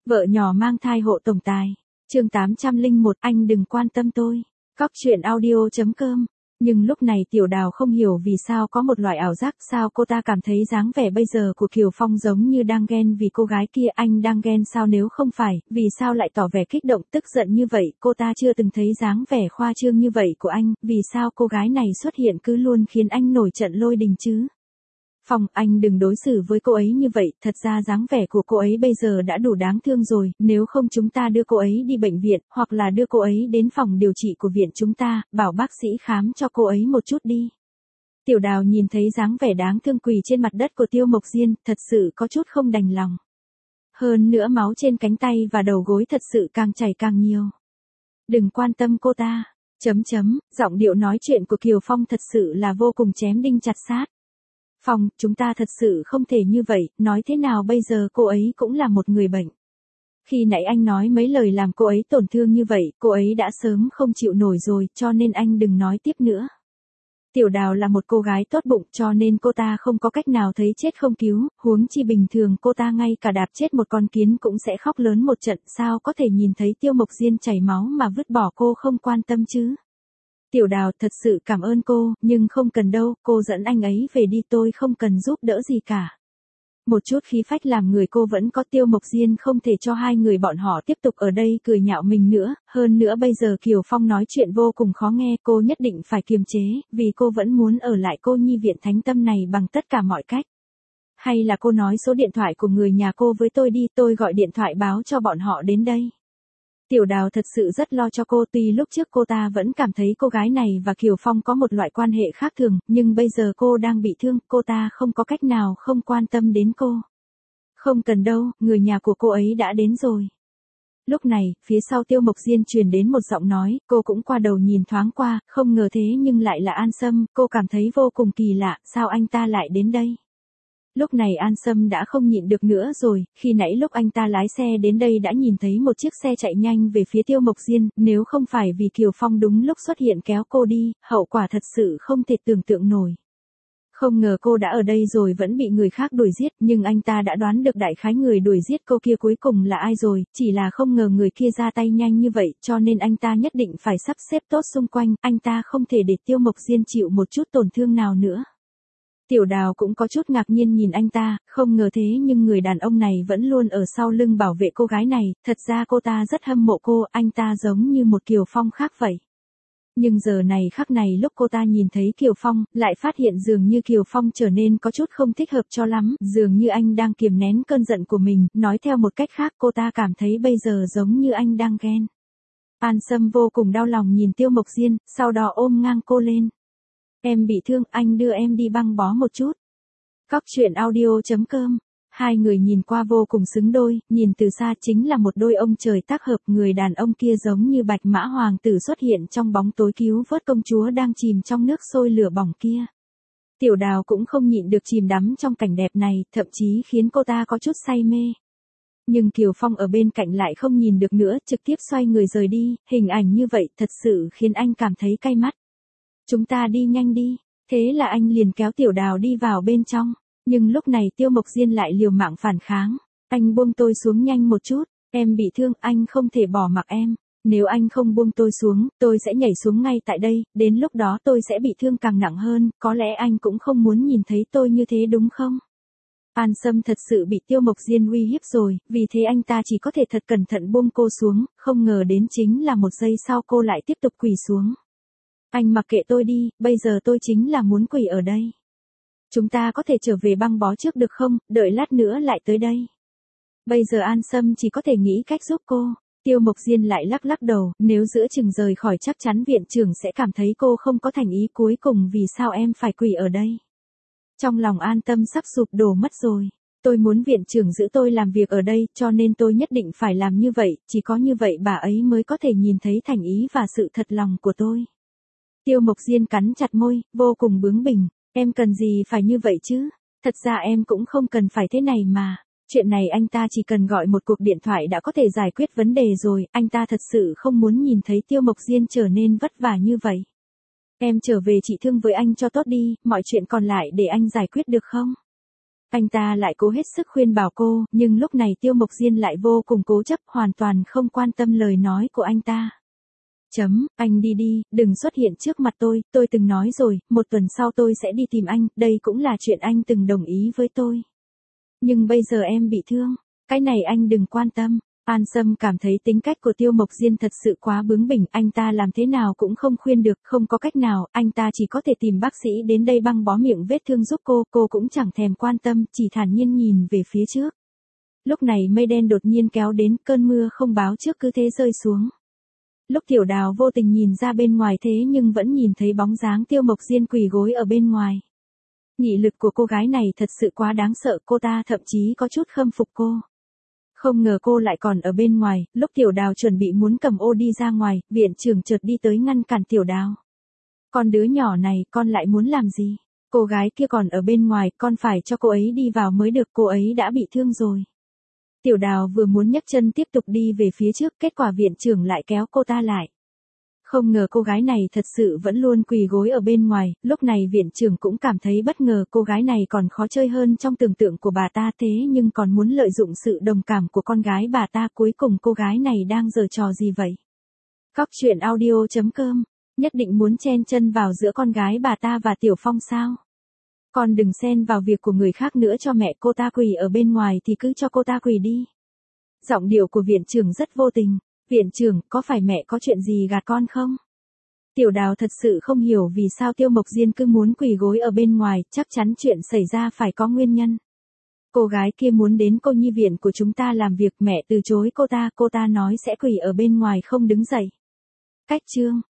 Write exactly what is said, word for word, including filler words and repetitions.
Vợ nhỏ mang thai hộ tổng tài. Chương tám trăm lẻ một, anh đừng quan tâm tôi. Cóc truyện audio chấm com. Nhưng lúc này Tiểu Đào không hiểu vì sao có một loại ảo giác, sao cô ta cảm thấy dáng vẻ bây giờ của Kiều Phong giống như đang ghen vì cô gái kia. Anh đang ghen sao? Nếu không phải, vì sao lại tỏ vẻ kích động tức giận như vậy? Cô ta chưa từng thấy dáng vẻ khoa trương như vậy của anh, vì sao cô gái này xuất hiện cứ luôn khiến anh nổi trận lôi đình chứ? Phong, anh đừng đối xử với cô ấy như vậy, thật ra dáng vẻ của cô ấy bây giờ đã đủ đáng thương rồi, nếu không chúng ta đưa cô ấy đi bệnh viện, hoặc là đưa cô ấy đến phòng điều trị của viện chúng ta, bảo bác sĩ khám cho cô ấy một chút đi. Tiểu Đào nhìn thấy dáng vẻ đáng thương quỳ trên mặt đất của Tiêu Mộc Diên, thật sự có chút không đành lòng. Hơn nữa máu trên cánh tay và đầu gối thật sự càng chảy càng nhiều. Đừng quan tâm cô ta, chấm chấm, giọng điệu nói chuyện của Kiều Phong thật sự là vô cùng chém đinh chặt sát. Phong, chúng ta thật sự không thể như vậy, nói thế nào bây giờ cô ấy cũng là một người bệnh. Khi nãy anh nói mấy lời làm cô ấy tổn thương như vậy, cô ấy đã sớm không chịu nổi rồi, cho nên anh đừng nói tiếp nữa. Tiểu Đào là một cô gái tốt bụng cho nên cô ta không có cách nào thấy chết không cứu, huống chi bình thường cô ta ngay cả đạp chết một con kiến cũng sẽ khóc lớn một trận, sao có thể nhìn thấy Tiêu Mộc Diên chảy máu mà vứt bỏ cô không quan tâm chứ. Tiểu Đào, thật sự cảm ơn cô, nhưng không cần đâu, cô dẫn anh ấy về đi, tôi không cần giúp đỡ gì cả. Một chút khí phách làm người cô vẫn có. Tiêu Mộc Diên không thể cho hai người bọn họ tiếp tục ở đây cười nhạo mình nữa, hơn nữa bây giờ Kiều Phong nói chuyện vô cùng khó nghe, cô nhất định phải kiềm chế, vì cô vẫn muốn ở lại cô nhi viện thánh tâm này bằng tất cả mọi cách. Hay là cô nói số điện thoại của người nhà cô với tôi đi, tôi gọi điện thoại báo cho bọn họ đến đây. Tiểu Đào thật sự rất lo cho cô, tuy lúc trước cô ta vẫn cảm thấy cô gái này và Kiều Phong có một loại quan hệ khác thường, nhưng bây giờ cô đang bị thương, cô ta không có cách nào không quan tâm đến cô. Không cần đâu, người nhà của cô ấy đã đến rồi. Lúc này, phía sau Tiêu Mộc Diên truyền đến một giọng nói, cô cũng qua đầu nhìn thoáng qua, không ngờ thế nhưng lại là An Sâm, cô cảm thấy vô cùng kỳ lạ, sao anh ta lại đến đây? Lúc này An Sâm đã không nhịn được nữa rồi, khi nãy lúc anh ta lái xe đến đây đã nhìn thấy một chiếc xe chạy nhanh về phía Tiêu Mộc Diên, nếu không phải vì Kiều Phong đúng lúc xuất hiện kéo cô đi, hậu quả thật sự không thể tưởng tượng nổi. Không ngờ cô đã ở đây rồi vẫn bị người khác đuổi giết, nhưng anh ta đã đoán được đại khái người đuổi giết cô kia cuối cùng là ai rồi, chỉ là không ngờ người kia ra tay nhanh như vậy, cho nên anh ta nhất định phải sắp xếp tốt xung quanh, anh ta không thể để Tiêu Mộc Diên chịu một chút tổn thương nào nữa. Tiểu Đào cũng có chút ngạc nhiên nhìn anh ta, không ngờ thế nhưng người đàn ông này vẫn luôn ở sau lưng bảo vệ cô gái này, thật ra cô ta rất hâm mộ cô, anh ta giống như một Kiều Phong khác vậy. Nhưng giờ này khắc này lúc cô ta nhìn thấy Kiều Phong, lại phát hiện dường như Kiều Phong trở nên có chút không thích hợp cho lắm, dường như anh đang kiềm nén cơn giận của mình, nói theo một cách khác cô ta cảm thấy bây giờ giống như anh đang ghen. An Sâm vô cùng đau lòng nhìn Tiêu Mộc Diên, sau đó ôm ngang cô lên. Em bị thương, anh đưa em đi băng bó một chút. Cóc truyện audio chấm com. Hai người nhìn qua vô cùng xứng đôi, nhìn từ xa chính là một đôi ông trời tác hợp, người đàn ông kia giống như Bạch Mã Hoàng tử xuất hiện trong bóng tối cứu vớt công chúa đang chìm trong nước sôi lửa bỏng kia. Tiểu Đào cũng không nhịn được chìm đắm trong cảnh đẹp này, thậm chí khiến cô ta có chút say mê. Nhưng Kiều Phong ở bên cạnh lại không nhìn được nữa, trực tiếp xoay người rời đi, hình ảnh như vậy thật sự khiến anh cảm thấy cay mắt. Chúng ta đi nhanh đi, thế là anh liền kéo Tiểu Đào đi vào bên trong, nhưng lúc này Tiêu Mộc Diên lại liều mạng phản kháng, anh buông tôi xuống nhanh một chút, em bị thương, anh không thể bỏ mặc em, nếu anh không buông tôi xuống, tôi sẽ nhảy xuống ngay tại đây, đến lúc đó tôi sẽ bị thương càng nặng hơn, có lẽ anh cũng không muốn nhìn thấy tôi như thế đúng không? An Sâm thật sự bị Tiêu Mộc Diên uy hiếp rồi, vì thế anh ta chỉ có thể thật cẩn thận buông cô xuống, không ngờ đến chính là một giây sau cô lại tiếp tục quỳ xuống. Anh mặc kệ tôi đi, bây giờ tôi chính là muốn quỳ ở đây. Chúng ta có thể trở về băng bó trước được không, đợi lát nữa lại tới đây. Bây giờ An Sâm chỉ có thể nghĩ cách giúp cô. Tiêu Mộc Diên lại lắc lắc đầu, nếu giữa chừng rời khỏi chắc chắn viện trưởng sẽ cảm thấy cô không có thành ý, cuối cùng vì sao em phải quỳ ở đây. Trong lòng An Tâm sắp sụp đổ mất rồi. Tôi muốn viện trưởng giữ tôi làm việc ở đây, cho nên tôi nhất định phải làm như vậy, chỉ có như vậy bà ấy mới có thể nhìn thấy thành ý và sự thật lòng của tôi. Tiêu Mộc Diên cắn chặt môi, vô cùng bướng bỉnh, em cần gì phải như vậy chứ, thật ra em cũng không cần phải thế này mà, chuyện này anh ta chỉ cần gọi một cuộc điện thoại đã có thể giải quyết vấn đề rồi, anh ta thật sự không muốn nhìn thấy Tiêu Mộc Diên trở nên vất vả như vậy. Em trở về trị thương với anh cho tốt đi, mọi chuyện còn lại để anh giải quyết được không? Anh ta lại cố hết sức khuyên bảo cô, nhưng lúc này Tiêu Mộc Diên lại vô cùng cố chấp, hoàn toàn không quan tâm lời nói của anh ta. Chấm, anh đi đi, đừng xuất hiện trước mặt tôi, tôi từng nói rồi, một tuần sau tôi sẽ đi tìm anh, đây cũng là chuyện anh từng đồng ý với tôi. Nhưng bây giờ em bị thương, cái này anh đừng quan tâm. An Sâm cảm thấy tính cách của Tiêu Mộc Diên thật sự quá bướng bỉnh, anh ta làm thế nào cũng không khuyên được, không có cách nào, anh ta chỉ có thể tìm bác sĩ đến đây băng bó miệng vết thương giúp cô, cô cũng chẳng thèm quan tâm, chỉ thản nhiên nhìn về phía trước. Lúc này mây đen đột nhiên kéo đến, cơn mưa không báo trước cứ thế rơi xuống. Lúc Tiểu Đào vô tình nhìn ra bên ngoài thế nhưng vẫn nhìn thấy bóng dáng Tiêu Mộc Diên quỳ gối ở bên ngoài. Nghị lực của cô gái này thật sự quá đáng sợ, cô ta thậm chí có chút khâm phục cô. Không ngờ cô lại còn ở bên ngoài, lúc Tiểu Đào chuẩn bị muốn cầm ô đi ra ngoài, viện trưởng chợt đi tới ngăn cản Tiểu Đào. Con đứa nhỏ này, con lại muốn làm gì? Cô gái kia còn ở bên ngoài, con phải cho cô ấy đi vào mới được, cô ấy đã bị thương rồi. Tiểu Đào vừa muốn nhấc chân tiếp tục đi về phía trước, kết quả viện trưởng lại kéo cô ta lại. Không ngờ cô gái này thật sự vẫn luôn quỳ gối ở bên ngoài, lúc này viện trưởng cũng cảm thấy bất ngờ, cô gái này còn khó chơi hơn trong tưởng tượng của bà ta, thế nhưng còn muốn lợi dụng sự đồng cảm của con gái bà ta, cuối cùng cô gái này đang giở trò gì vậy? Cóc truyện audio chấm com, nhất định muốn chen chân vào giữa con gái bà ta và Tiểu Phong sao? Con đừng xen vào việc của người khác nữa, cho mẹ cô ta quỳ ở bên ngoài thì cứ cho cô ta quỳ đi. Giọng điệu của viện trưởng rất vô tình. Viện trưởng, có phải mẹ có chuyện gì gạt con không? Tiểu Đào thật sự không hiểu vì sao Tiêu Mộc Diên cứ muốn quỳ gối ở bên ngoài, chắc chắn chuyện xảy ra phải có nguyên nhân. Cô gái kia muốn đến cô nhi viện của chúng ta làm việc, mẹ từ chối cô ta, cô ta nói sẽ quỳ ở bên ngoài không đứng dậy. Cách chương